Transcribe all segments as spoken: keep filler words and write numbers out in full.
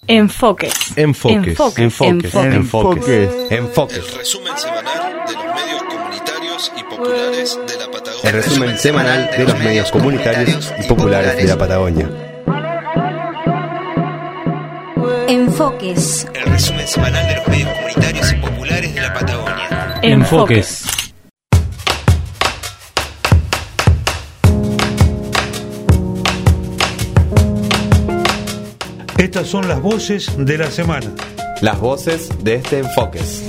Enfoques. Enfoques. Enfoques. Enfoques. Enfoques. Enfoques. El resumen semanal de los medios comunitarios y populares de la Patagonia. El resumen semanal de los medios comunitarios y populares de la Patagonia. Enfoques. El resumen semanal de los medios comunitarios y populares de la Patagonia. Enfoques. Estas son las voces de la semana. Las voces de este Enfoques.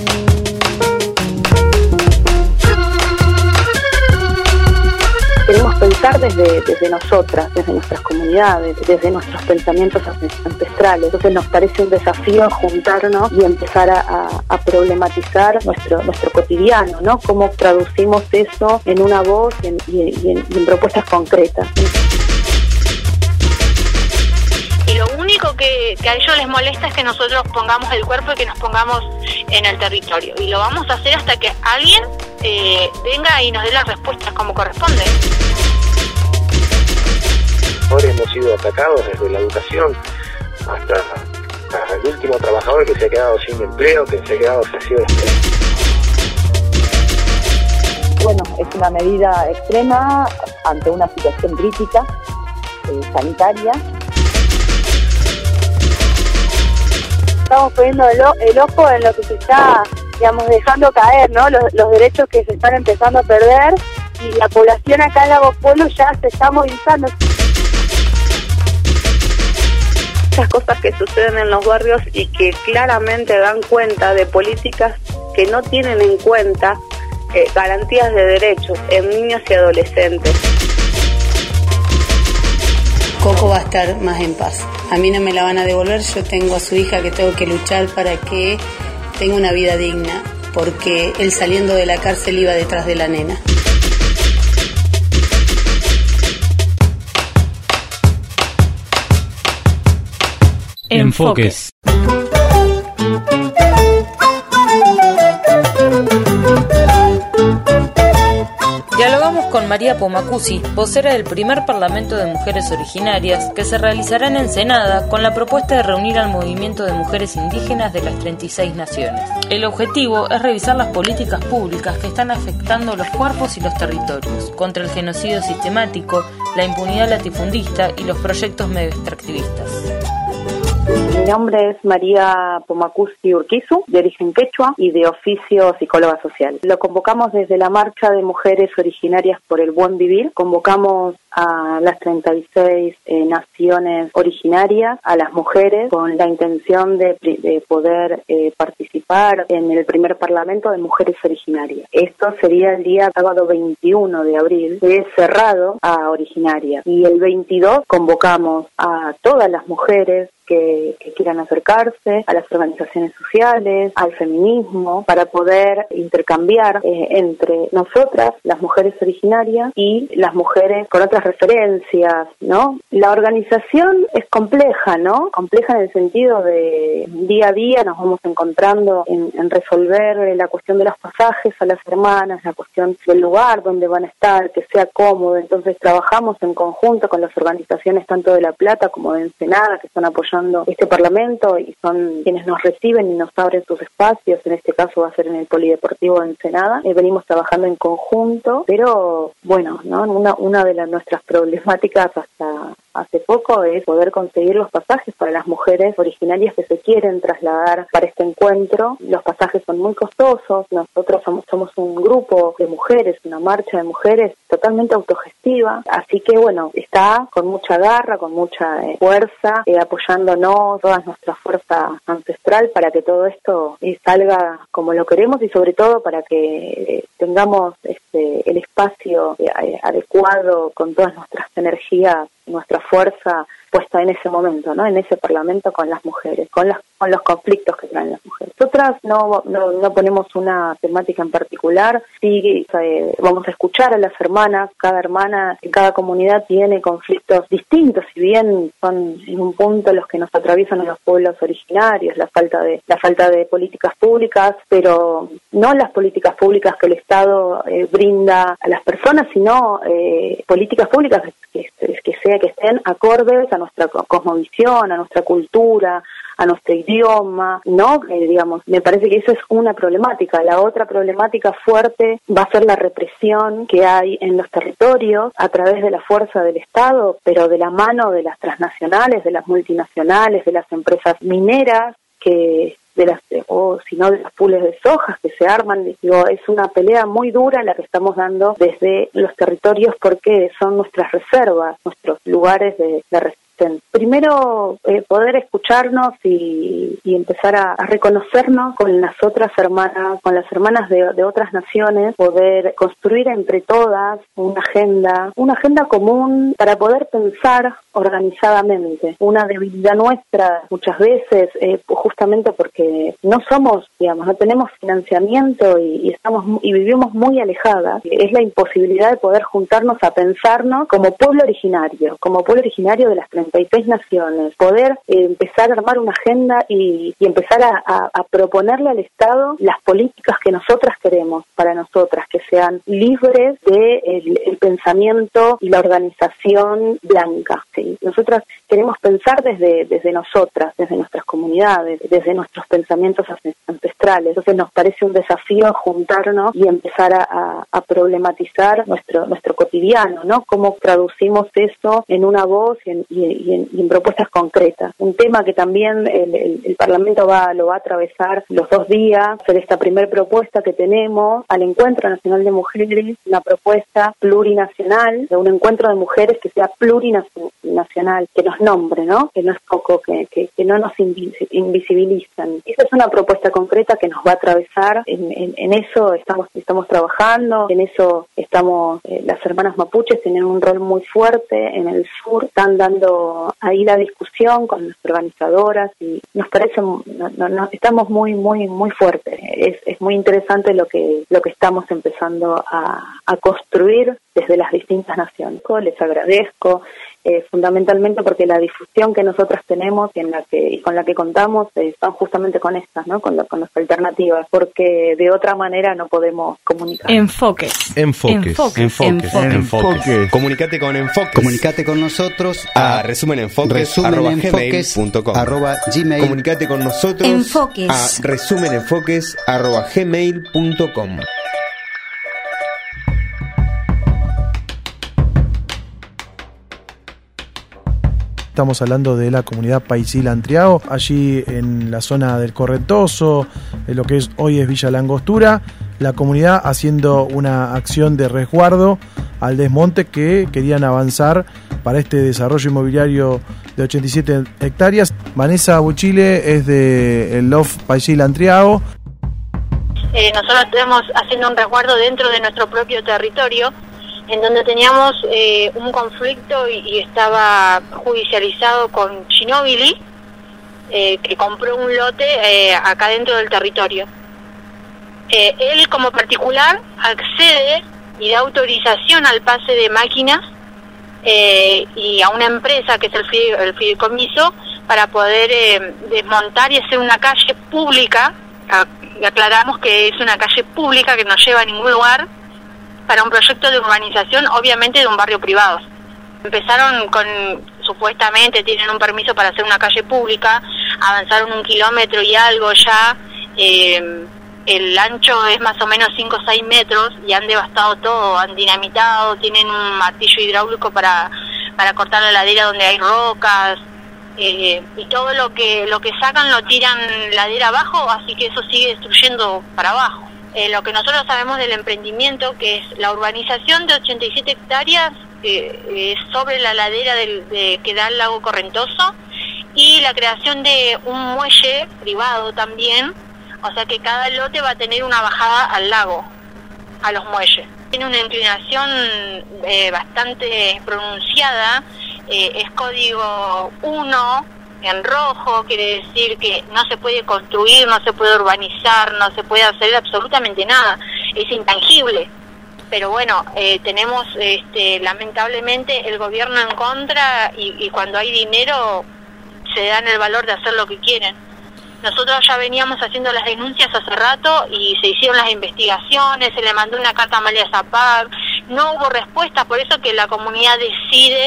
Queremos pensar desde, desde nosotras, desde nuestras comunidades, desde nuestros pensamientos ancestrales. Entonces nos parece un desafío juntarnos y empezar a, a, a problematizar nuestro nuestro cotidiano, ¿no? Cómo traducimos eso en una voz y en, y en, y en propuestas concretas. Y lo único que, que a ellos les molesta es que nosotros pongamos el cuerpo y que nos pongamos en el territorio. Y lo vamos a hacer hasta que alguien eh, venga y nos dé las respuestas como corresponde. Ahora hemos sido atacados desde la educación hasta, hasta el último trabajador que se ha quedado sin empleo, que se ha quedado ofrecido empleo. Bueno, es una medida extrema ante una situación crítica eh, sanitaria. Estamos poniendo el, el ojo en lo que se está, digamos, dejando caer, ¿no? Los, los derechos que se están empezando a perder, y la población acá en Lago Pueblo ya se está movilizando. Esas cosas que suceden en los barrios y que claramente dan cuenta de políticas que no tienen en cuenta eh, garantías de derechos en niños y adolescentes. Coco va a estar más en paz. A mí no me la van a devolver, yo tengo a su hija que tengo que luchar para que tenga una vida digna, porque él saliendo de la cárcel iba detrás de la nena. Enfoques. Dialogamos con María Pomacuzzi, vocera del primer Parlamento de Mujeres Originarias, que se realizará en Ensenada con la propuesta de reunir al movimiento de mujeres indígenas de las treinta y seis naciones. El objetivo es revisar las políticas públicas que están afectando los cuerpos y los territorios, contra el genocidio sistemático, la impunidad latifundista y los proyectos medio extractivistas. Mi nombre es María Pomacuzzi Urquizu, de origen quechua y de oficio psicóloga social. Lo convocamos desde la Marcha de Mujeres Originarias por el Buen Vivir. Convocamos a las treinta y seis eh, naciones originarias, a las mujeres, con la intención de, de poder eh, participar en el primer Parlamento de Mujeres Originarias. Esto sería el día sábado veintiuno de abril, que es cerrado a originarias. Y el veintidós convocamos a todas las mujeres Que, que quieran acercarse a las organizaciones sociales, al feminismo, para poder intercambiar eh, entre nosotras, las mujeres originarias, y las mujeres con otras referencias, ¿no? La organización es compleja, ¿no? Compleja en el sentido de día a día nos vamos encontrando en, en resolver la cuestión de los pasajes a las hermanas, la cuestión del lugar donde van a estar, que sea cómodo. Entonces trabajamos en conjunto con las organizaciones tanto de La Plata como de Ensenada, que están apoyando este Parlamento y son quienes nos reciben y nos abren sus espacios. En este caso va a ser en el Polideportivo de Ensenada. Eh, venimos trabajando en conjunto, pero bueno, ¿no? Una, una de las, nuestras problemáticas hasta hace poco es poder conseguir los pasajes para las mujeres originarias que se quieren trasladar para este encuentro. Los pasajes son muy costosos. Nosotros somos, somos un grupo de mujeres, una marcha de mujeres totalmente autogestiva, así que bueno, está con mucha garra, con mucha eh, fuerza, eh, apoyándonos toda nuestra fuerza ancestral para que todo esto eh, salga como lo queremos, y sobre todo para que eh, tengamos este, el espacio eh, adecuado con todas nuestras energías, nuestra fuerza puesta en ese momento, ¿no? En ese Parlamento con las mujeres, con las con los conflictos que traen las mujeres. Nosotras no no, no ponemos una temática en particular, sí eh, vamos a escuchar a las hermanas. Cada hermana en cada comunidad tiene conflictos distintos, si bien son en un punto los que nos atraviesan a los pueblos originarios, la falta de la falta de políticas públicas, pero no las políticas públicas que el Estado eh, brinda a las personas, sino eh, políticas públicas que, que, que, sea, que estén acordes a nuestra cosmovisión, a nuestra cultura, a nuestro idioma, ¿no? Eh, digamos, me parece que eso es una problemática. La otra problemática fuerte va a ser la represión que hay en los territorios a través de la fuerza del Estado, pero de la mano de las transnacionales, de las multinacionales, de las empresas mineras, que de las o si no de las pools de sojas que se arman. Digo, es una pelea muy dura la que estamos dando desde los territorios porque son nuestras reservas, nuestros lugares de, de resistencia. Primero, eh, poder escucharnos y, y empezar a, a reconocernos con las otras hermanas, con las hermanas de, de otras naciones, poder construir entre todas una agenda, una agenda común para poder pensar organizadamente. Una debilidad nuestra muchas veces, eh, justamente porque no somos, digamos, no tenemos financiamiento y, y estamos y vivimos muy alejadas, es la imposibilidad de poder juntarnos a pensarnos como pueblo originario, como pueblo originario de las treinta y seis naciones, poder eh, empezar a armar una agenda y, y empezar a, a, a proponerle al Estado las políticas que nosotras queremos para nosotras, que sean libres de el, el pensamiento y la organización blanca, ¿sí? Nosotras queremos pensar desde, desde nosotras, desde nuestras comunidades, desde nuestros pensamientos ancestrales. Entonces nos parece un desafío juntarnos y empezar a, a, a problematizar nuestro nuestro cotidiano, ¿no? Cómo traducimos eso en una voz y en, y, y en, y en propuestas concretas. Un tema que también el, el, el Parlamento va lo va a atravesar los dos días, ser esta primera propuesta que tenemos al Encuentro Nacional de Mujeres, una propuesta plurinacional, de un encuentro de mujeres que sea plurinacional, que nos nombre, ¿no? Que no es poco, que, que, que no nos invisibilizan. Esa es una propuesta concreta que nos va a atravesar, en, en, en eso estamos estamos trabajando, en eso estamos, eh, las hermanas mapuches tienen un rol muy fuerte en el sur, están dando ahí la discusión con las organizadoras y nos parece, no, no, no, estamos muy, muy, muy fuertes. Es, es muy interesante lo que, lo que estamos empezando a, a construir desde las distintas naciones. Les agradezco, eh, fundamentalmente porque la difusión que nosotras tenemos y en la que y con la que contamos eh, están justamente con estas, ¿no? Con, lo, con las alternativas, porque de otra manera no podemos comunicar. Enfoques. Enfoques. Enfoques. Enfoques. Enfoques. Enfoques. Comunicate con Enfoques. Comunicate con nosotros a, a resumenenfoques resumen arroba enfoques, gmail punto com. arroba gmail. Comunicate con nosotros Enfoques. a resumenenfoques arroba gmail punto com. Estamos hablando de la comunidad Paisil Antriao, allí en la zona del Correntoso, en lo que es hoy es Villa Langostura, la comunidad haciendo una acción de resguardo al desmonte que querían avanzar para este desarrollo inmobiliario de ochenta y siete hectáreas. Vanessa Buchile es de el Lof Paisil Antriao. Eh, nosotros estamos haciendo un resguardo dentro de nuestro propio territorio, en donde teníamos eh, un conflicto y, y estaba judicializado con Chinobili, eh, que compró un lote eh, acá dentro del territorio. Eh, él como particular accede y da autorización al pase de máquinas eh, y a una empresa que es el, fide, el fideicomiso para poder eh, desmontar y hacer una calle pública. Y aclaramos que es una calle pública que no lleva a ningún lugar, para un proyecto de urbanización, obviamente de un barrio privado. Empezaron con, supuestamente tienen un permiso para hacer una calle pública, avanzaron un kilómetro y algo ya, eh, el ancho es más o menos cinco o seis metros y han devastado todo, han dinamitado, tienen un martillo hidráulico para, para cortar la ladera donde hay rocas, eh, y todo lo que, lo que sacan lo tiran ladera abajo, así que eso sigue destruyendo para abajo. Eh, lo que nosotros sabemos del emprendimiento, que es la urbanización de ochenta y siete hectáreas eh, eh, sobre la ladera del, de, que da al lago Correntoso, y la creación de un muelle privado también, o sea que cada lote va a tener una bajada al lago, a los muelles. Tiene una inclinación eh, bastante pronunciada, eh, es código uno, en rojo, quiere decir que no se puede construir, no se puede urbanizar, no se puede hacer absolutamente nada, es intangible. Pero bueno, eh, tenemos este, lamentablemente el gobierno en contra y, y cuando hay dinero se dan el valor de hacer lo que quieren. Nosotros ya veníamos haciendo las denuncias hace rato y se hicieron las investigaciones, se le mandó una carta a Amalia Zapag, no hubo respuesta, por eso que la comunidad decide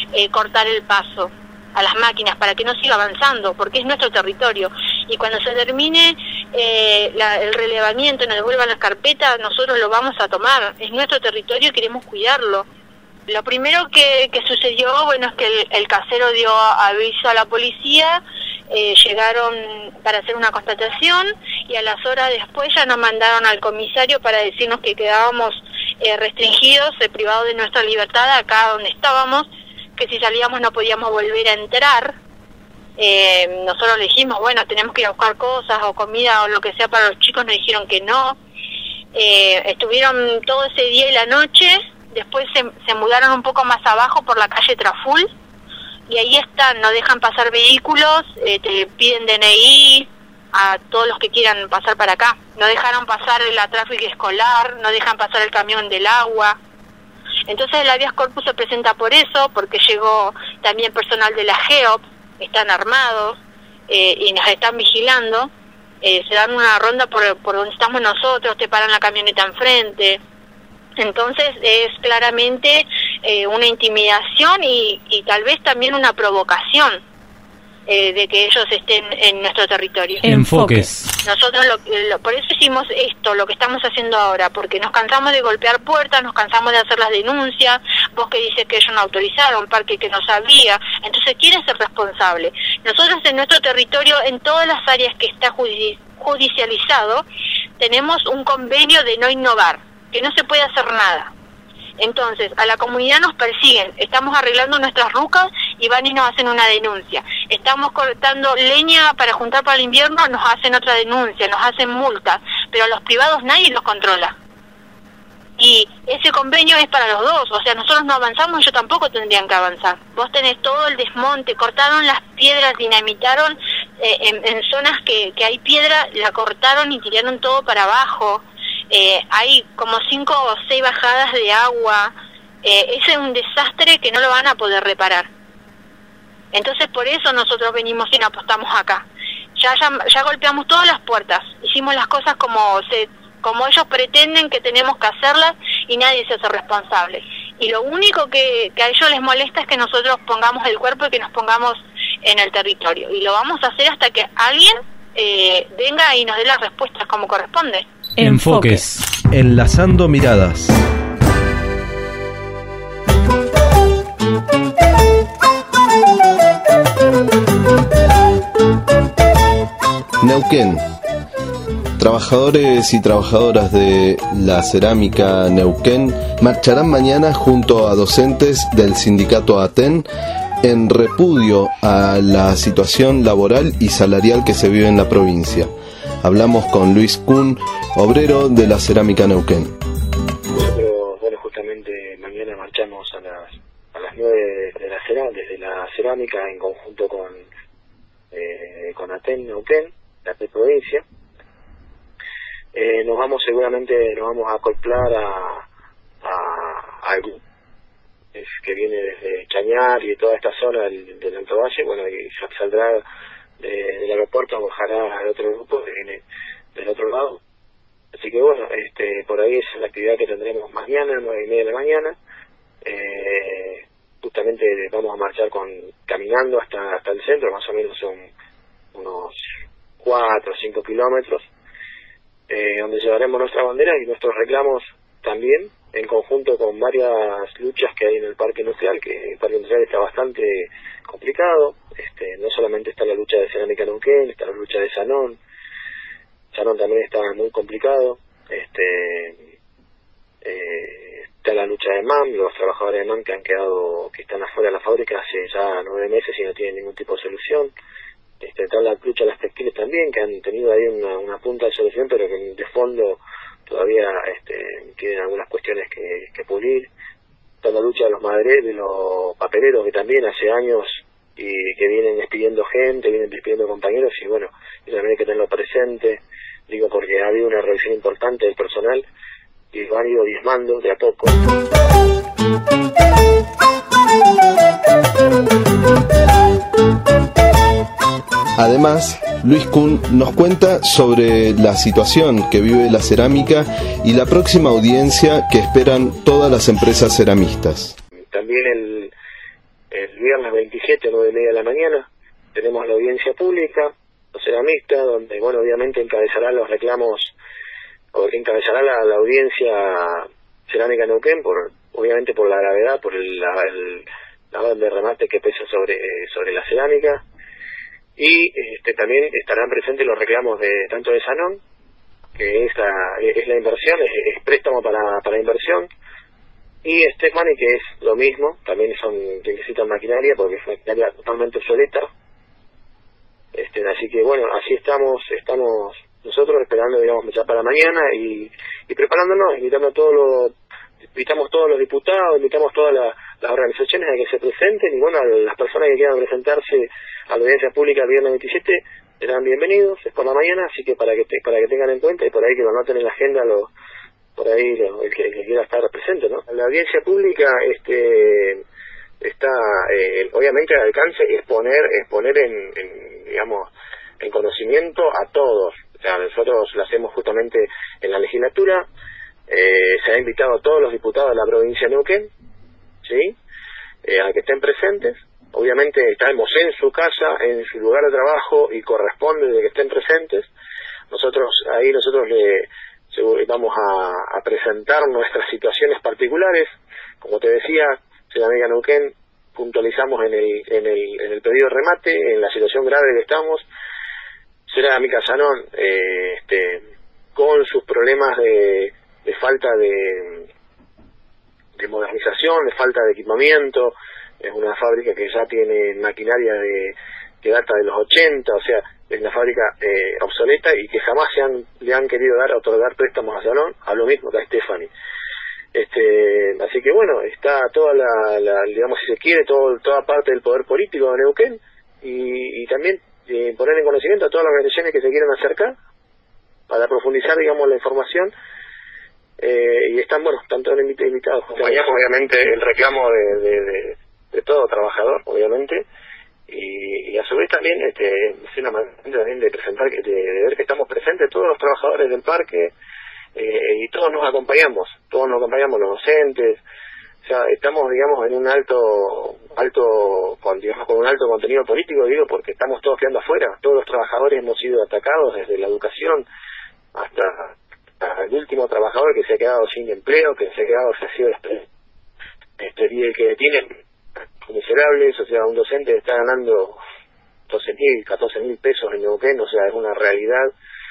eh, cortar el paso a las máquinas para que no siga avanzando, porque es nuestro territorio. Y cuando se termine eh, la, el relevamiento y nos devuelvan las carpetas, nosotros lo vamos a tomar. Es nuestro territorio y queremos cuidarlo. Lo primero que, que sucedió, bueno, es que el, el casero dio aviso a la policía, eh, llegaron para hacer una constatación y a las horas después ya nos mandaron al comisario para decirnos que quedábamos eh, restringidos, eh, privados de nuestra libertad acá donde estábamos, que si salíamos no podíamos volver a entrar. Eh, nosotros le dijimos, bueno, tenemos que ir a buscar cosas o comida o lo que sea para los chicos, nos dijeron que no. Eh, estuvieron todo ese día y la noche. Después se, se mudaron un poco más abajo por la calle Traful y ahí están, no dejan pasar vehículos, eh, te piden D N I a todos los que quieran pasar para acá. No dejaron pasar la tráfico escolar, no dejan pasar el camión del agua. Entonces el habeas corpus se presenta por eso, porque llegó también personal de la GEOP, están armados eh, y nos están vigilando. Eh, se dan una ronda por, por donde estamos nosotros, te paran la camioneta enfrente. Entonces es claramente eh, una intimidación y, y tal vez también una provocación eh, de que ellos estén en nuestro territorio. Enfoques. Nosotros lo, lo, por eso hicimos esto, lo que estamos haciendo ahora, porque nos cansamos de golpear puertas, nos cansamos de hacer las denuncias, vos que dices que ellos no autorizaron, parque que no sabía, entonces ¿quién es el responsable? Nosotros en nuestro territorio, en todas las áreas que está judici- judicializado, tenemos un convenio de no innovar, que no se puede hacer nada. Entonces, a la comunidad nos persiguen, estamos arreglando nuestras rucas y van y nos hacen una denuncia. Estamos cortando leña para juntar para el invierno, nos hacen otra denuncia, nos hacen multas, pero a los privados nadie los controla. Y ese convenio es para los dos, o sea, nosotros no avanzamos, ellos tampoco tendrían que avanzar. Vos tenés todo el desmonte, cortaron las piedras, dinamitaron eh, en, en zonas que, que hay piedra, la cortaron y tiraron todo para abajo. Eh, hay como cinco o seis bajadas de agua. Eh, ese es un desastre que no lo van a poder reparar. Entonces por eso nosotros venimos y nos apostamos acá. Ya, ya ya golpeamos todas las puertas, hicimos las cosas como se como ellos pretenden que tenemos que hacerlas y nadie se hace responsable. Y lo único que, que a ellos les molesta es que nosotros pongamos el cuerpo y que nos pongamos en el territorio. Y lo vamos a hacer hasta que alguien eh, venga y nos dé las respuestas como corresponde. Enfoques. Enlazando miradas. Neuquén. Trabajadores y trabajadoras de la cerámica Neuquén marcharán mañana junto a docentes del sindicato ATEN en repudio a la situación laboral y salarial que se vive en la provincia. Hablamos con Luis Kuhn, obrero de la cerámica Neuquén. Nosotros, bueno, justamente mañana marchamos a las a las nueve de la cerámica, desde la cerámica en conjunto con eh, con ATEN Neuquén, la provincia. Eh, nos vamos seguramente, nos vamos a acoplar a a al grupo que viene desde Chañar y de toda esta zona del, del Alto Valle, bueno, y saldrá de, del aeropuerto, bajará al otro grupo que viene del otro lado. Así que bueno, este por ahí es la actividad que tendremos mañana, nueve y media de la mañana. Eh, justamente vamos a marchar con caminando hasta hasta el centro, más o menos son unos cuatro o cinco kilómetros, eh, donde llevaremos nuestra bandera y nuestros reclamos también, en conjunto con varias luchas que hay en el parque industrial, que el parque industrial está bastante complicado. Este, no solamente está la lucha de Cerámica Neuquén, está la lucha de Sanón. Sanón también está muy complicado. Este, eh, está la lucha de M A M, los trabajadores de M A M que han quedado, que están afuera de la fábrica hace ya nueve meses y no tienen ningún tipo de solución. Este, está la lucha de las textiles también, que han tenido ahí una, una punta de solución, pero que de fondo todavía este, tienen algunas cuestiones que, que pulir. Está la lucha de los madereros y los papeleros, que también hace años y que vienen despidiendo gente, vienen despidiendo compañeros, y bueno, y también hay que tenerlo presente, digo, porque ha habido una reducción importante del personal y lo han ido diezmando de a poco. Además, Luis Kuhn nos cuenta sobre la situación que vive la cerámica y la próxima audiencia que esperan todas las empresas ceramistas. También el, el viernes veintisiete, nueve y media de la mañana, tenemos la audiencia pública, o sea, mixta, donde, bueno, obviamente encabezará los reclamos, o encabezará la, la audiencia Cerámica Neuquén, por, obviamente por la gravedad, por el, la, el, la orden de remate que pesa sobre, sobre la cerámica, y este, también estarán presentes los reclamos de tanto de Sanón, que es la, es la inversión, es, es préstamo para, para inversión, y Stefani, que es lo mismo, también son que necesitan maquinaria porque es maquinaria totalmente obsoleta. Este, así que bueno, así estamos, estamos nosotros esperando, digamos, ya para mañana y, y preparándonos, invitando a todos los, invitamos todos los diputados, invitamos todas la, las organizaciones a que se presenten, y bueno, a las personas que quieran presentarse a la audiencia pública el viernes veintisiete serán bienvenidos, es por la mañana, así que para que te, para que tengan en cuenta y por ahí que lo anoten en la agenda los por ahí lo, el, que, el que quiera estar presente, ¿no? La audiencia pública este está eh, obviamente al alcance es poner es poner en, en digamos en conocimiento a todos. O sea, nosotros lo hacemos justamente en la legislatura, eh, se ha invitado a todos los diputados de la provincia de Neuquén, ¿sí? Eh, a que estén presentes. Obviamente estamos en su casa, en su lugar de trabajo, y corresponde de que estén presentes. Nosotros ahí nosotros le vamos a, a presentar nuestras situaciones particulares. Como te decía, Cerámica Neuquén, puntualizamos en el, en el en el pedido de remate, en la situación grave que estamos. Cerámica Sanón, eh, este, con sus problemas de, de falta de, de modernización, de falta de equipamiento. Es una fábrica que ya tiene maquinaria de que data de los ochenta, o sea, es una fábrica eh, obsoleta y que jamás se han, le han querido dar otorgar préstamos a Sanón, a lo mismo que a Stefani. Este, así que bueno, está toda la, la digamos, si se quiere, todo, toda parte del poder político de Neuquén, y, y también eh, poner en conocimiento a todas las organizaciones que se quieran acercar para profundizar, digamos, la información. Eh, y están, bueno, están todos invitados. Acompañamos obviamente el reclamo de, de, de, de todo trabajador, obviamente, y, y a su vez también este, es una manera también de presentar, de, de ver que estamos presentes todos los trabajadores del parque, eh, y todos nos acompañamos, todos nos acompañamos los docentes. O sea, estamos, digamos, en un alto, alto, con, digamos, con un alto contenido político, digo, porque estamos todos quedando afuera. Todos los trabajadores hemos sido atacados, desde la educación hasta, hasta el último trabajador que se ha quedado sin empleo, que se ha quedado, se ha sido despedido, que tiene miserables. O sea, un docente está ganando doce mil, catorce mil pesos en Neuquén, o sea, es una realidad.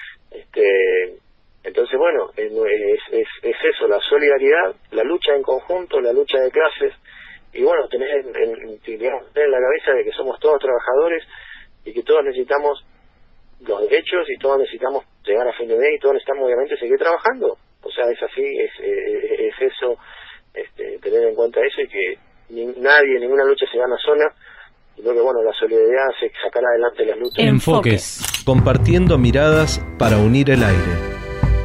Este, entonces, bueno, es, es, es eso, la solidaridad, la lucha en conjunto, la lucha de clases, y bueno, tener en, en, digamos, tener en la cabeza de que somos todos trabajadores y que todos necesitamos los derechos y todos necesitamos llegar a fin de mes y todos necesitamos obviamente seguir trabajando. O sea, es así, es, es, es eso, este, tener en cuenta eso, y que ni, nadie, ninguna lucha se gana sola, sino que bueno, la solidaridad se sacará adelante las luchas. Enfoques. Compartiendo miradas para unir el aire.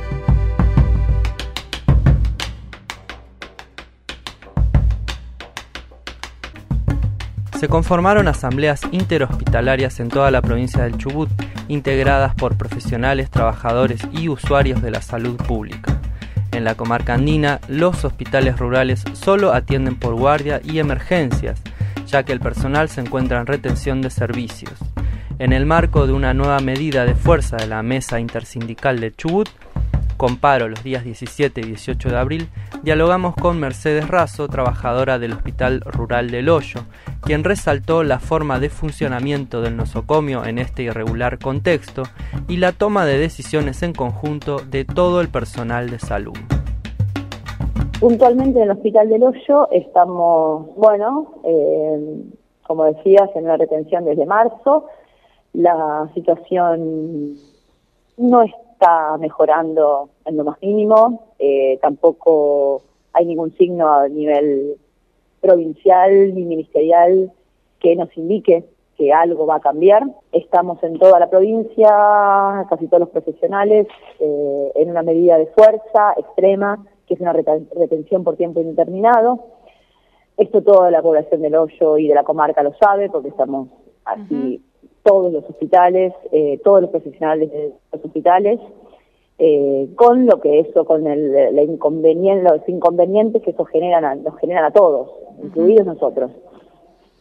Se conformaron asambleas interhospitalarias en toda la provincia del Chubut, integradas por profesionales, trabajadores y usuarios de la salud pública. En la comarca andina, los hospitales rurales solo atienden por guardia y emergencias, ya que el personal se encuentra en retención de servicios. En el marco de una nueva medida de fuerza de la Mesa Intersindical del Chubut, con paro los días diecisiete y dieciocho de abril, dialogamos con Mercedes Razo, trabajadora del Hospital Rural del Hoyo, quien resaltó la forma de funcionamiento del nosocomio en este irregular contexto y la toma de decisiones en conjunto de todo el personal de salud. Puntualmente en el Hospital del Hoyo estamos, bueno, eh, como decías, en la retención desde marzo. La situación no está mejorando en lo más mínimo, eh, tampoco hay ningún signo a nivel provincial ni ministerial que nos indique que algo va a cambiar. Estamos en toda la provincia, casi todos los profesionales, eh, en una medida de fuerza extrema, que es una retención por tiempo indeterminado. Esto toda la población del Hoyo y de la comarca lo sabe, porque estamos así, uh-huh. todos los hospitales, eh, todos los profesionales de los hospitales, eh, con lo que eso, con el, la inconvenien- los inconvenientes que eso generan a, nos generan a todos, uh-huh. incluidos nosotros.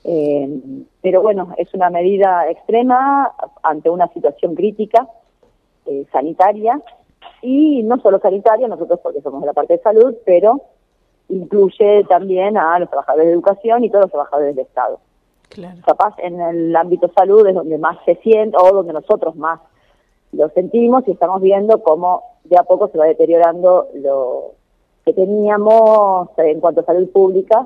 Eh, pero bueno, es una medida extrema ante una situación crítica eh, sanitaria, y no solo sanitaria, nosotros porque somos de la parte de salud, pero incluye también a los trabajadores de educación y todos los trabajadores del Estado. Claro. Capaz en el ámbito salud es donde más se siente, o donde nosotros más lo sentimos, y estamos viendo cómo de a poco se va deteriorando lo que teníamos en cuanto a salud pública,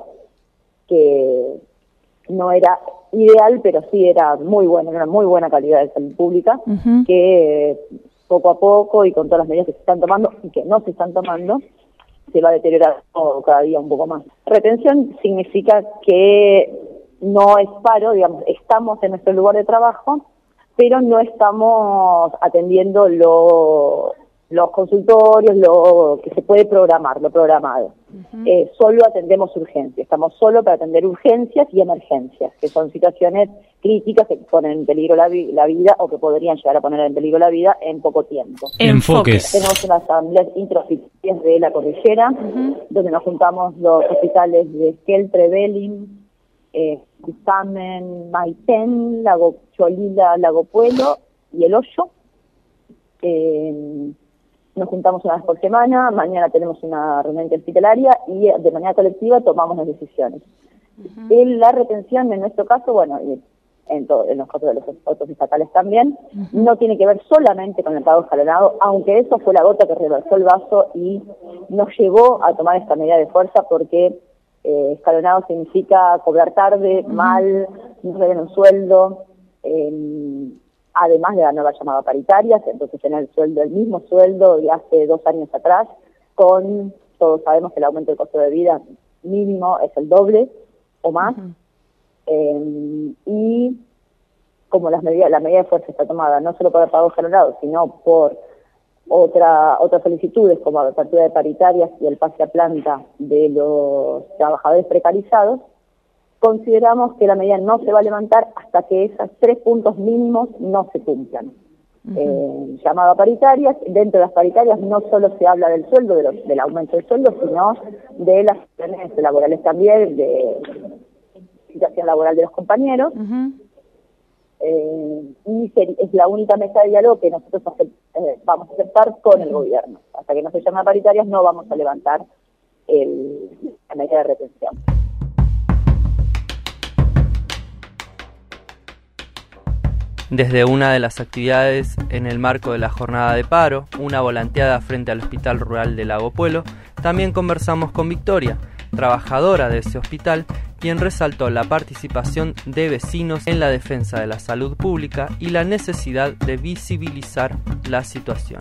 que no era ideal, pero sí era muy buena, era una muy buena calidad de salud pública, uh-huh. que eh, poco a poco y con todas las medidas que se están tomando y que no se están tomando, se va a deteriorar cada día un poco más. Retención significa que no es paro, digamos, estamos en nuestro lugar de trabajo, pero no estamos atendiendo lo, los consultorios, lo que se puede programar, lo programado. Uh-huh. Eh, solo atendemos urgencias, estamos solo para atender urgencias y emergencias, que son situaciones críticas que ponen en peligro la, vi- la vida o que podrían llegar a poner en peligro la vida en poco tiempo. Enfoques. Tenemos una asamblea interhospitalarias de la Cordillera, uh-huh. donde nos juntamos los hospitales de Esquel, Trevelin, eh, Cusamen, Maitén, Lago Cholila, Lago Puelo y El Hoyo. Eh, nos juntamos una vez por semana, mañana tenemos una reunión hospitalaria y de manera colectiva tomamos las decisiones. Uh-huh. En la retención, en nuestro caso, bueno, en, todo, en los casos de los otros estatales también, uh-huh. no tiene que ver solamente con el pago escalonado, aunque eso fue la gota que rebalsó el vaso y nos llevó a tomar esta medida de fuerza, porque eh, escalonado significa cobrar tarde, uh-huh. mal, no se ven un sueldo, eh, además de la nueva llamada paritarias, entonces tener el sueldo, el mismo sueldo de hace dos años atrás, con, todos sabemos que el aumento del costo de vida mínimo es el doble o más, uh-huh. eh, y como las medidas, la medida de fuerza está tomada no solo por el pago escalonado, sino por otra otras solicitudes como la apertura de paritarias y el pase a planta de los trabajadores precarizados, consideramos que la medida no se va a levantar hasta que esos tres puntos mínimos no se cumplan. Uh-huh. Eh, llamado a paritarias, dentro de las paritarias no solo se habla del sueldo, de los, del aumento del sueldo, sino de las situaciones laborales también, de situación laboral de los compañeros. Uh-huh. Eh, y es la única mesa de diálogo que nosotros acept, eh, vamos a aceptar con el gobierno. Hasta que no se llame a paritarias no vamos a levantar el, la medida de retención. Desde una de las actividades en el marco de la jornada de paro, una volanteada frente al Hospital Rural de Lago Puelo, también conversamos con Victoria, trabajadora de ese hospital, quien resaltó la participación de vecinos en la defensa de la salud pública y la necesidad de visibilizar la situación.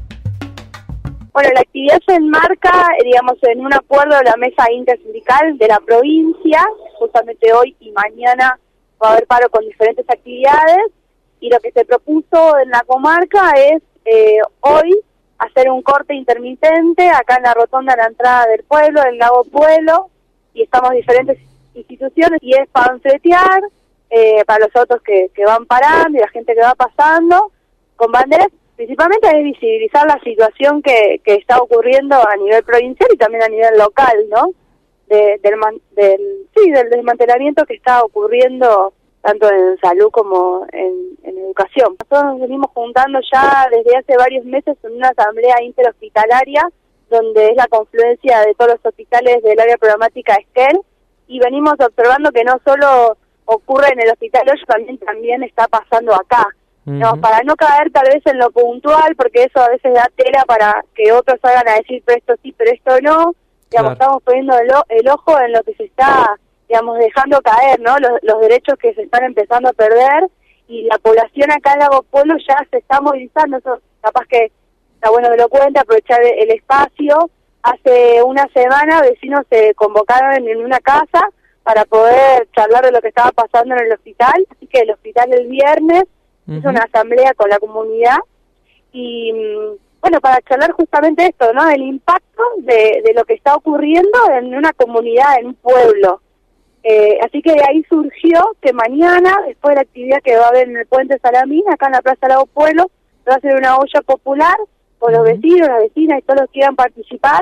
Bueno, la actividad se enmarca, digamos, en un acuerdo de la mesa intersindical de la provincia. Justamente hoy y mañana va a haber paro con diferentes actividades, y lo que se propuso en la comarca es eh, hoy hacer un corte intermitente acá en la rotonda de la entrada del pueblo, del Lago Puelo, y estamos diferentes instituciones, y es panfletear eh, para los autos que, que van parando y la gente que va pasando con banderas. Principalmente es visibilizar la situación que, que está ocurriendo a nivel provincial y también a nivel local, ¿no? De, del, del, sí, del desmantelamiento que está ocurriendo tanto en salud como en, en educación. Nosotros nos venimos juntando ya desde hace varios meses en una asamblea interhospitalaria, donde es la confluencia de todos los hospitales del área programática Esquel, y venimos observando que no solo ocurre en el hospital Hoyo, también, también está pasando acá. Uh-huh. No, para no caer tal vez en lo puntual, porque eso a veces da tela para que otros salgan a decir, pero esto sí, pero esto no. Digamos, claro. Estamos poniendo el, o- el ojo en lo que se está, digamos, dejando caer, ¿no? Los, los derechos que se están empezando a perder, y la población acá en Lago Puelo ya se está movilizando. Eso capaz que está bueno que lo cuente, aprovechar el, el espacio. Hace una semana vecinos se convocaron en una casa para poder charlar de lo que estaba pasando en el hospital, así que el hospital el viernes uh-huh. hizo una asamblea con la comunidad, y bueno, para charlar justamente esto, ¿no? El impacto de, de lo que está ocurriendo en una comunidad, en un pueblo. Eh, así que de ahí surgió que mañana, después de la actividad que va a haber en el Puente Salamín, acá en la Plaza Lago Puelo, se va a hacer una olla popular con los vecinos, las vecinas y todos los que quieran participar,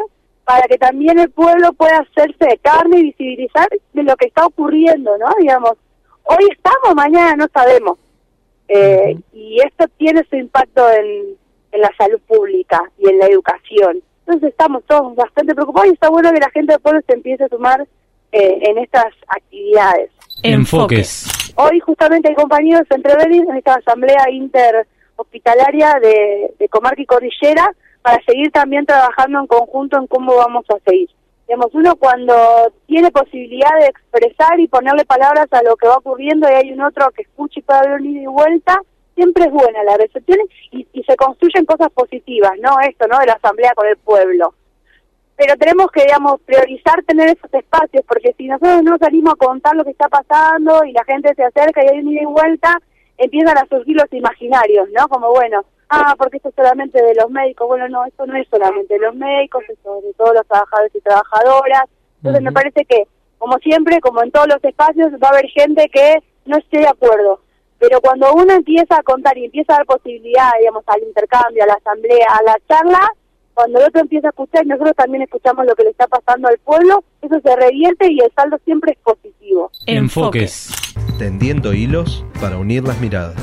para que también el pueblo pueda hacerse de carne y visibilizar de lo que está ocurriendo, ¿no? Digamos, hoy estamos, mañana no sabemos. Eh, uh-huh. Y esto tiene su impacto en, en la salud pública y en la educación. Entonces estamos todos bastante preocupados y está bueno que la gente del pueblo se empiece a sumar eh, en estas actividades. Enfoques. Hoy justamente hay compañeros entre Belis en esta asamblea interhospitalaria de, de Comarca y Cordillera para seguir también trabajando en conjunto en cómo vamos a seguir. Digamos, uno cuando tiene posibilidad de expresar y ponerle palabras a lo que va ocurriendo y hay un otro que escucha y puede haber un ida y vuelta, siempre es buena la recepción y, y se construyen cosas positivas, ¿no? Esto, ¿no? De la asamblea con el pueblo. Pero tenemos que, digamos, priorizar tener esos espacios, porque si nosotros no salimos a contar lo que está pasando y la gente se acerca y hay un ida y vuelta, empiezan a surgir los imaginarios, ¿no? Como, bueno, ah, porque esto es solamente de los médicos. Bueno, no, esto no es solamente de los médicos, es de todos los trabajadores y trabajadoras. Entonces uh-huh. me parece que, como siempre, como en todos los espacios, va a haber gente que no esté de acuerdo. Pero cuando uno empieza a contar y empieza a dar posibilidad, digamos, al intercambio, a la asamblea, a la charla, cuando el otro empieza a escuchar y nosotros también escuchamos lo que le está pasando al pueblo, eso se revierte y el saldo siempre es positivo. Enfoques. Tendiendo hilos para unir las miradas.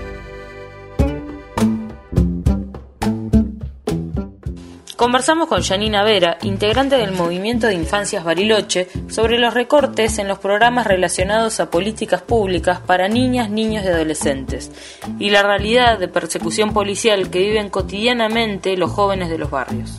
Conversamos con Yanina Vera, integrante del Movimiento de Infancias Bariloche, sobre los recortes en los programas relacionados a políticas públicas para niñas, niños y adolescentes, y la realidad de persecución policial que viven cotidianamente los jóvenes de los barrios.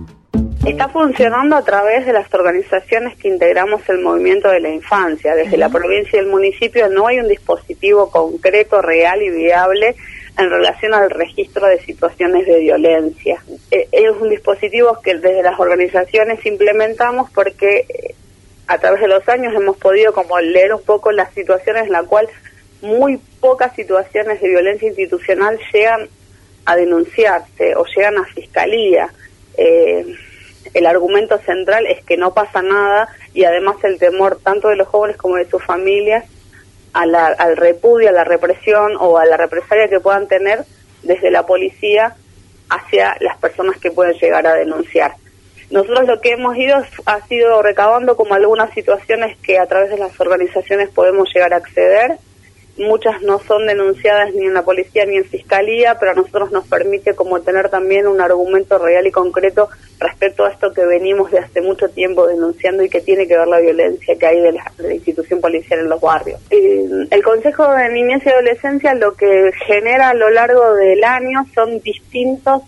Está funcionando a través de las organizaciones que integramos el movimiento de la infancia. Desde la provincia y el municipio no hay un dispositivo concreto, real y viable en relación al registro de situaciones de violencia. Eh, es un dispositivo que desde las organizaciones implementamos porque eh, a través de los años hemos podido como leer un poco las situaciones en las cuales muy pocas situaciones de violencia institucional llegan a denunciarse o llegan a fiscalía. Eh, el argumento central es que no pasa nada y además el temor tanto de los jóvenes como de sus familias a la, al repudio, a la represión o a la represalia que puedan tener desde la policía hacia las personas que pueden llegar a denunciar. Nosotros lo que hemos ido ha sido recabando como algunas situaciones que a través de las organizaciones podemos llegar a acceder. Muchas no son denunciadas ni en la policía ni en fiscalía, pero a nosotros nos permite como tener también un argumento real y concreto respecto a esto que venimos de hace mucho tiempo denunciando y que tiene que ver la violencia que hay de la, de la institución policial en los barrios. Eh, el Consejo de Niñez y Adolescencia lo que genera a lo largo del año son distintos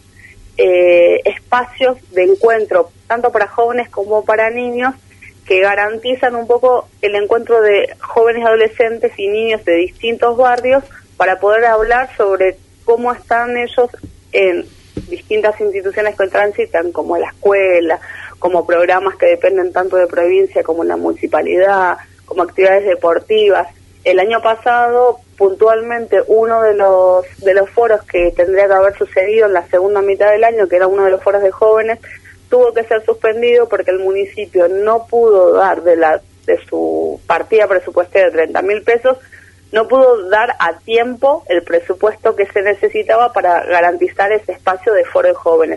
eh, espacios de encuentro, tanto para jóvenes como para niños, que garantizan un poco el encuentro de jóvenes, adolescentes y niños de distintos barrios para poder hablar sobre cómo están ellos en distintas instituciones que transitan, como la escuela, como programas que dependen tanto de provincia como la municipalidad, como actividades deportivas. El año pasado, puntualmente, uno de los de los foros que tendría que haber sucedido en la segunda mitad del año, que era uno de los foros de jóvenes, tuvo que ser suspendido porque el municipio no pudo dar de la de su partida presupuestaria de treinta mil pesos, no pudo dar a tiempo el presupuesto que se necesitaba para garantizar ese espacio de foro de jóvenes.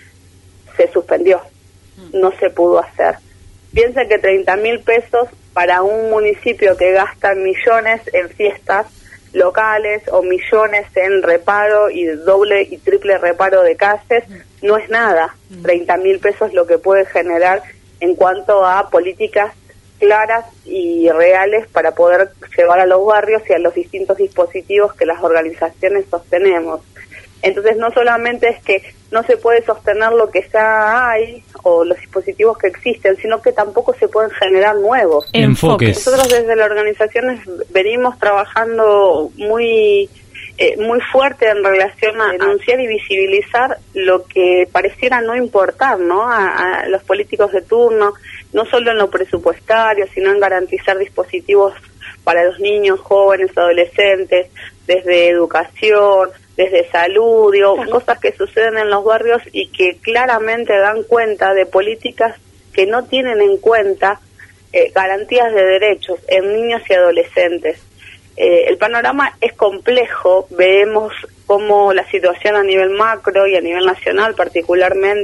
Se suspendió, no se pudo hacer. Piensa que treinta mil pesos para un municipio que gasta millones en fiestas locales o millones en reparo y doble y triple reparo de calles, no es nada. treinta mil pesos lo que puede generar en cuanto a políticas claras y reales para poder llevar a los barrios y a los distintos dispositivos que las organizaciones sostenemos. Entonces no solamente es que no se puede sostener lo que ya hay o los dispositivos que existen, sino que tampoco se pueden generar nuevos. Enfoques. Nosotros desde las organizaciones venimos trabajando muy eh, muy fuerte en relación a denunciar y visibilizar lo que pareciera no importar, ¿no? A, a los políticos de turno, no solo en lo presupuestario, sino en garantizar dispositivos para los niños, jóvenes, adolescentes, desde educación, desde salud, digo, cosas que suceden en los barrios y que claramente dan cuenta de políticas que no tienen en cuenta eh, garantías de derechos en niños y adolescentes. Eh, el panorama es complejo, vemos cómo la situación a nivel macro y a nivel nacional particularmente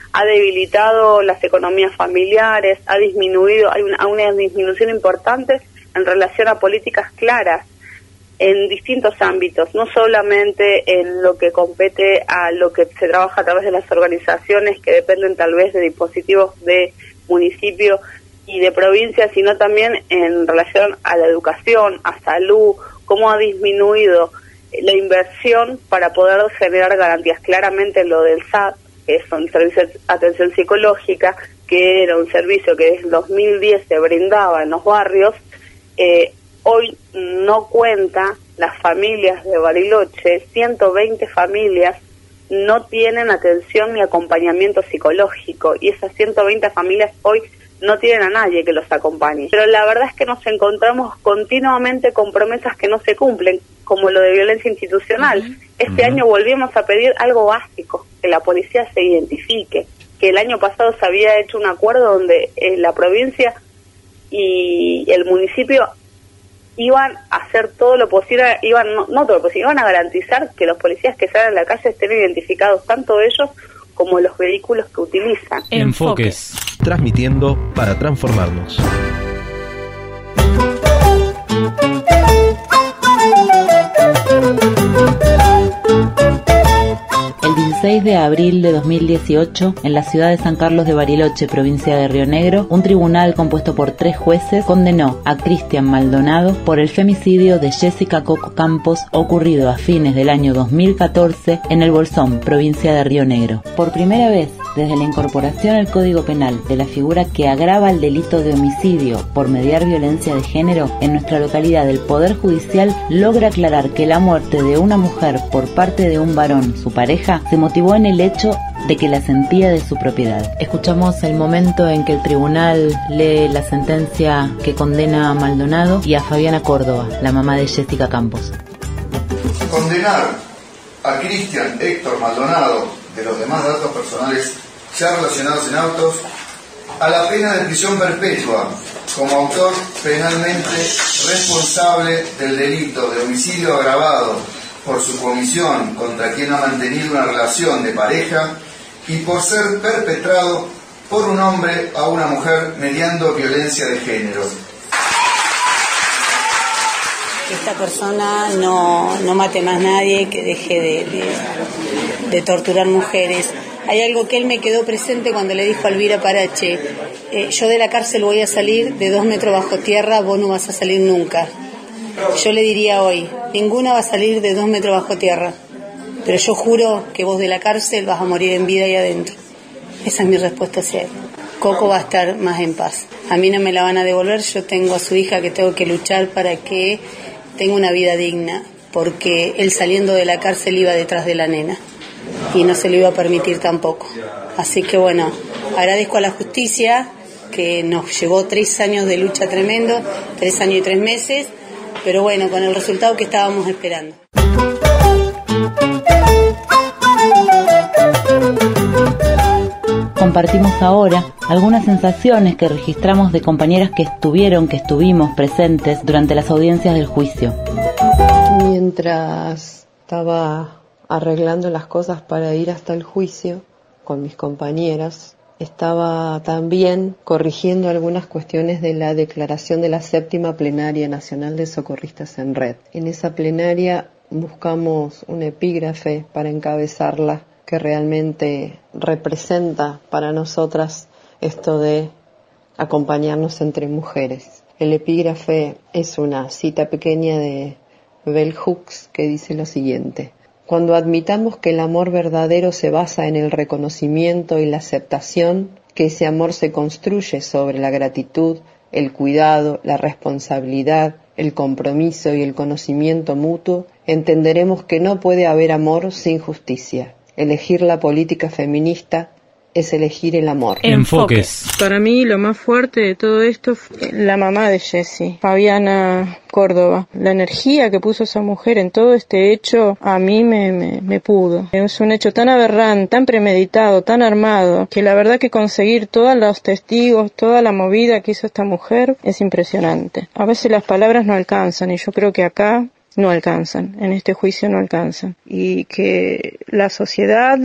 ha debilitado las economías familiares, ha disminuido, hay una, una disminución importante en relación a políticas claras en distintos ámbitos, no solamente en lo que compete a lo que se trabaja a través de las organizaciones que dependen tal vez de dispositivos de municipio y de provincia, sino también en relación a la educación, a salud, cómo ha disminuido la inversión para poder generar garantías. Claramente lo del S A T, que es un servicio de atención psicológica, que era un servicio que desde el dos mil diez se brindaba en los barrios, eh, hoy no cuenta. Las familias de Bariloche, ciento veinte familias, no tienen atención ni acompañamiento psicológico, y esas ciento veinte familias hoy no tienen a nadie que los acompañe. Pero la verdad es que nos encontramos continuamente con promesas que no se cumplen, como lo de violencia institucional. Uh-huh. Este uh-huh. año volvimos a pedir algo básico, que la policía se identifique, que el año pasado se había hecho un acuerdo donde eh, la provincia y el municipio iban a hacer todo lo posible, iban no, no todo lo posible, iban a garantizar que los policías que salen a la calle estén identificados, tanto ellos como los vehículos que utilizan. Enfoques. Transmitiendo para transformarnos. El dieciséis de abril de dos mil dieciocho, en la ciudad de San Carlos de Bariloche, provincia de Río Negro, un tribunal compuesto por tres jueces condenó a Cristian Maldonado por el femicidio de Jessica Coco Campos ocurrido a fines del año dos mil catorce en El Bolsón, provincia de Río Negro. Por primera vez, desde la incorporación al Código Penal de la figura que agrava el delito de homicidio por mediar violencia de género, en nuestra localidad el Poder Judicial logra aclarar que la muerte de una mujer por parte de un varón, su pareja, se motivó en el hecho de que la sentía de su propiedad. Escuchamos el momento en que el tribunal lee la sentencia que condena a Maldonado y a Fabiana Córdoba, la mamá de Jessica Campos. Condenar a Cristian Héctor Maldonado, de los demás datos personales ya relacionados en autos, a la pena de prisión perpetua como autor penalmente responsable del delito de homicidio agravado por su comisión contra quien ha mantenido una relación de pareja y por ser perpetrado por un hombre a una mujer mediando violencia de género. Que esta persona no, no mate más a nadie, que deje de, de, de torturar mujeres. Hay algo que él me quedó presente cuando le dijo a Elvira Parache, eh, yo de la cárcel voy a salir de dos metros bajo tierra, vos no vas a salir nunca. Yo le diría hoy, ninguna va a salir de dos metros bajo tierra, pero yo juro que vos de la cárcel vas a morir en vida y adentro. Esa es mi respuesta hacia él. Coco va a estar más en paz. A mí no me la van a devolver, yo tengo a su hija que tengo que luchar para que tenga una vida digna, porque él saliendo de la cárcel iba detrás de la nena y no se lo iba a permitir tampoco. Así que bueno, agradezco a la justicia que nos llevó tres años de lucha tremendo, tres años y tres meses, pero bueno, con el resultado que estábamos esperando. Compartimos ahora algunas sensaciones que registramos de compañeras que estuvieron, que estuvimos presentes durante las audiencias del juicio. Mientras estaba arreglando las cosas para ir hasta el juicio con mis compañeras, estaba también corrigiendo algunas cuestiones de la declaración de la séptima plenaria nacional de socorristas en red. En esa plenaria buscamos un epígrafe para encabezarla que realmente representa para nosotras esto de acompañarnos entre mujeres. El epígrafe es una cita pequeña de Bell Hooks que dice lo siguiente: cuando admitamos que el amor verdadero se basa en el reconocimiento y la aceptación, que ese amor se construye sobre la gratitud, el cuidado, la responsabilidad, el compromiso y el conocimiento mutuo, entenderemos que no puede haber amor sin justicia. Elegir la política feminista es elegir el amor. Enfoques. Para mí lo más fuerte de todo esto fue la mamá de Jessie, Fabiana Córdoba. La energía que puso esa mujer en todo este hecho a mí me, me, me pudo. Es un hecho tan aberrante, tan premeditado, tan armado, que la verdad que conseguir todos los testigos, toda la movida que hizo esta mujer es impresionante. A veces las palabras no alcanzan y yo creo que acá no alcanzan, en este juicio no alcanzan. Y que la sociedad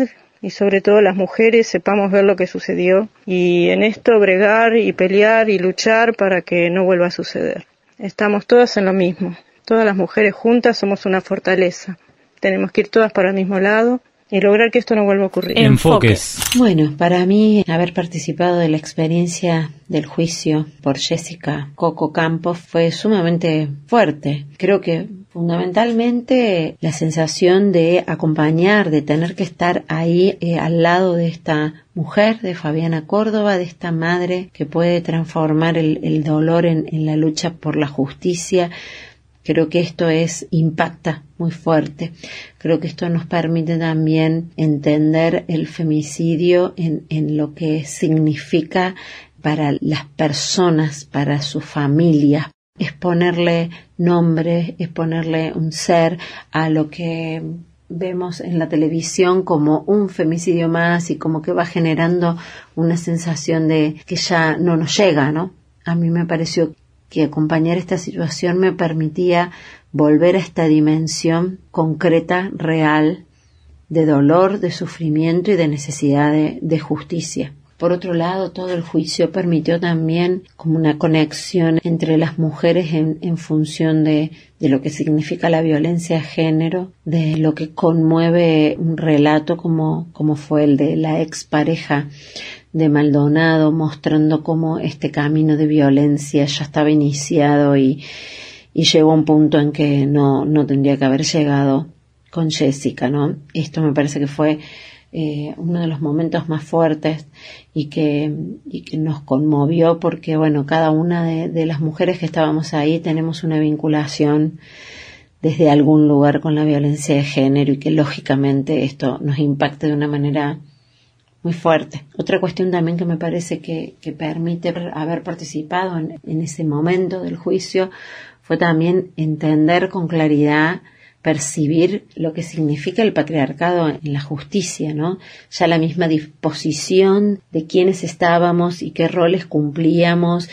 y sobre todo las mujeres sepamos ver lo que sucedió y en esto bregar y pelear y luchar para que no vuelva a suceder. Estamos todas en lo mismo, todas las mujeres juntas somos una fortaleza, tenemos que ir todas para el mismo lado y lograr que esto no vuelva a ocurrir. Enfoques. Bueno, para mí haber participado de la experiencia del juicio por Jessica Coco Campos fue sumamente fuerte. Creo que fundamentalmente la sensación de acompañar, de tener que estar ahí eh, al lado de esta mujer, de Fabiana Córdoba, de esta madre que puede transformar el, el dolor en, en la lucha por la justicia. Creo que esto es impacta muy fuerte. Creo que esto nos permite también entender el femicidio en, en lo que significa para las personas, para su familia. Es ponerle nombre, es ponerle un ser a lo que vemos en la televisión como un femicidio más y como que va generando una sensación de que ya no nos llega, ¿no? A mí me pareció que acompañar esta situación me permitía volver a esta dimensión concreta, real, de dolor, de sufrimiento y de necesidad de, de justicia. Por otro lado, todo el juicio permitió también como una conexión entre las mujeres en, en función de, de lo que significa la violencia de género, de lo que conmueve un relato como, como fue el de la expareja de Maldonado, mostrando cómo este camino de violencia ya estaba iniciado y, y llegó a un punto en que no, no tendría que haber llegado con Jessica, ¿no? Esto me parece que fue eh, uno de los momentos más fuertes y que, y que nos conmovió porque, bueno, cada una de, de las mujeres que estábamos ahí tenemos una vinculación desde algún lugar con la violencia de género y que lógicamente esto nos impacta de una manera muy fuerte. Otra cuestión también que me parece que, que permite haber participado en, en ese momento del juicio fue también entender con claridad, percibir lo que significa el patriarcado en la justicia, ¿no? Ya la misma disposición de quiénes estábamos y qué roles cumplíamos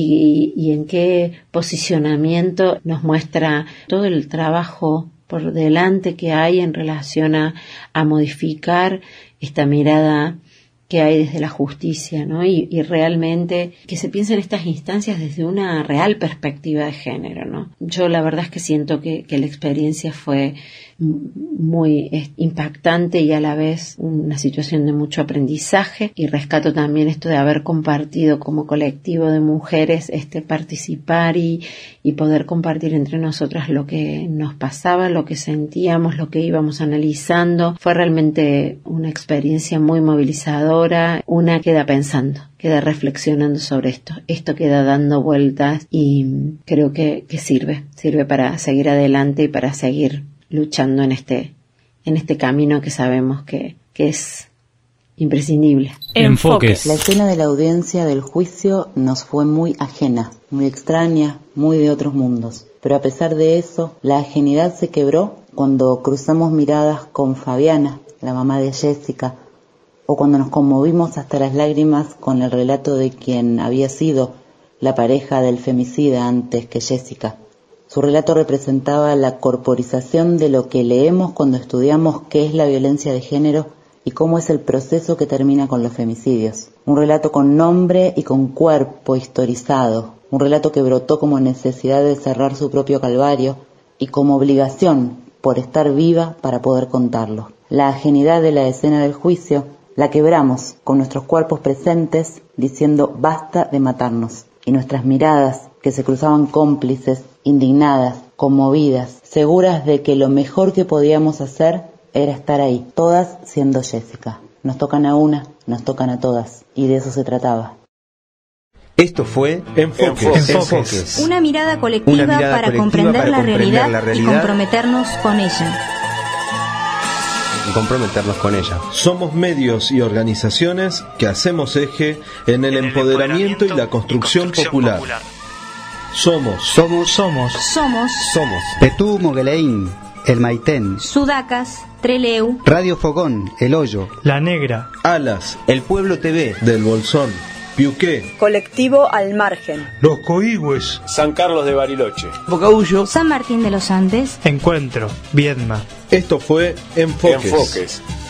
y, y, y en qué posicionamiento nos muestra todo el trabajo por delante que hay en relación a, a modificar esta mirada que hay desde la justicia, ¿no? Y, y realmente que se piense en estas instancias desde una real perspectiva de género, ¿no? Yo la verdad es que siento que, que la experiencia fue muy eh, impactante y a la vez una situación de mucho aprendizaje, y rescato también esto de haber compartido como colectivo de mujeres este participar y, y poder compartir entre nosotras lo que nos pasaba, lo que sentíamos, lo que íbamos analizando. Fue realmente una experiencia muy movilizadora. Una queda pensando, queda reflexionando sobre esto, esto queda dando vueltas y creo que, que sirve, sirve para seguir adelante y para seguir luchando en este, en este camino que sabemos que, que es imprescindible. Enfoques. La escena de la audiencia del juicio nos fue muy ajena, muy extraña, muy de otros mundos. Pero a pesar de eso, la ajenidad se quebró cuando cruzamos miradas con Fabiana, la mamá de Jessica, o cuando nos conmovimos hasta las lágrimas con el relato de quien había sido la pareja del femicida antes que Jessica. Su relato representaba la corporización de lo que leemos cuando estudiamos qué es la violencia de género y cómo es el proceso que termina con los femicidios. Un relato con nombre y con cuerpo historizado. Un relato que brotó como necesidad de cerrar su propio calvario y como obligación por estar viva para poder contarlo. La ajenidad de la escena del juicio la quebramos con nuestros cuerpos presentes diciendo basta de matarnos, y nuestras miradas que se cruzaban cómplices, indignadas, conmovidas, seguras de que lo mejor que podíamos hacer era estar ahí, todas siendo Jessica. Nos tocan a una, nos tocan a todas, y de eso se trataba. Esto fue Enfoques. Enfoques. Una mirada colectiva, Una mirada para, colectiva comprender, para la, comprender realidad la realidad y comprometernos con ella. Y comprometernos con ella. Somos medios y organizaciones que hacemos eje en el, en el empoderamiento, empoderamiento y la construcción, y construcción popular. popular. Somos. Somos. Somos. Somos. Somos. Petú Mogueleín, El Maitén, Sudacas, Treleu, Radio Fogón, El Hoyo, La Negra, Alas, El Pueblo T V, Del Bolsón, Piuqué, Colectivo Al Margen, Los Coigües, San Carlos de Bariloche, Bocaullo, San Martín de los Andes, Encuentro, Viedma. Esto fue Enfoques. Enfoques.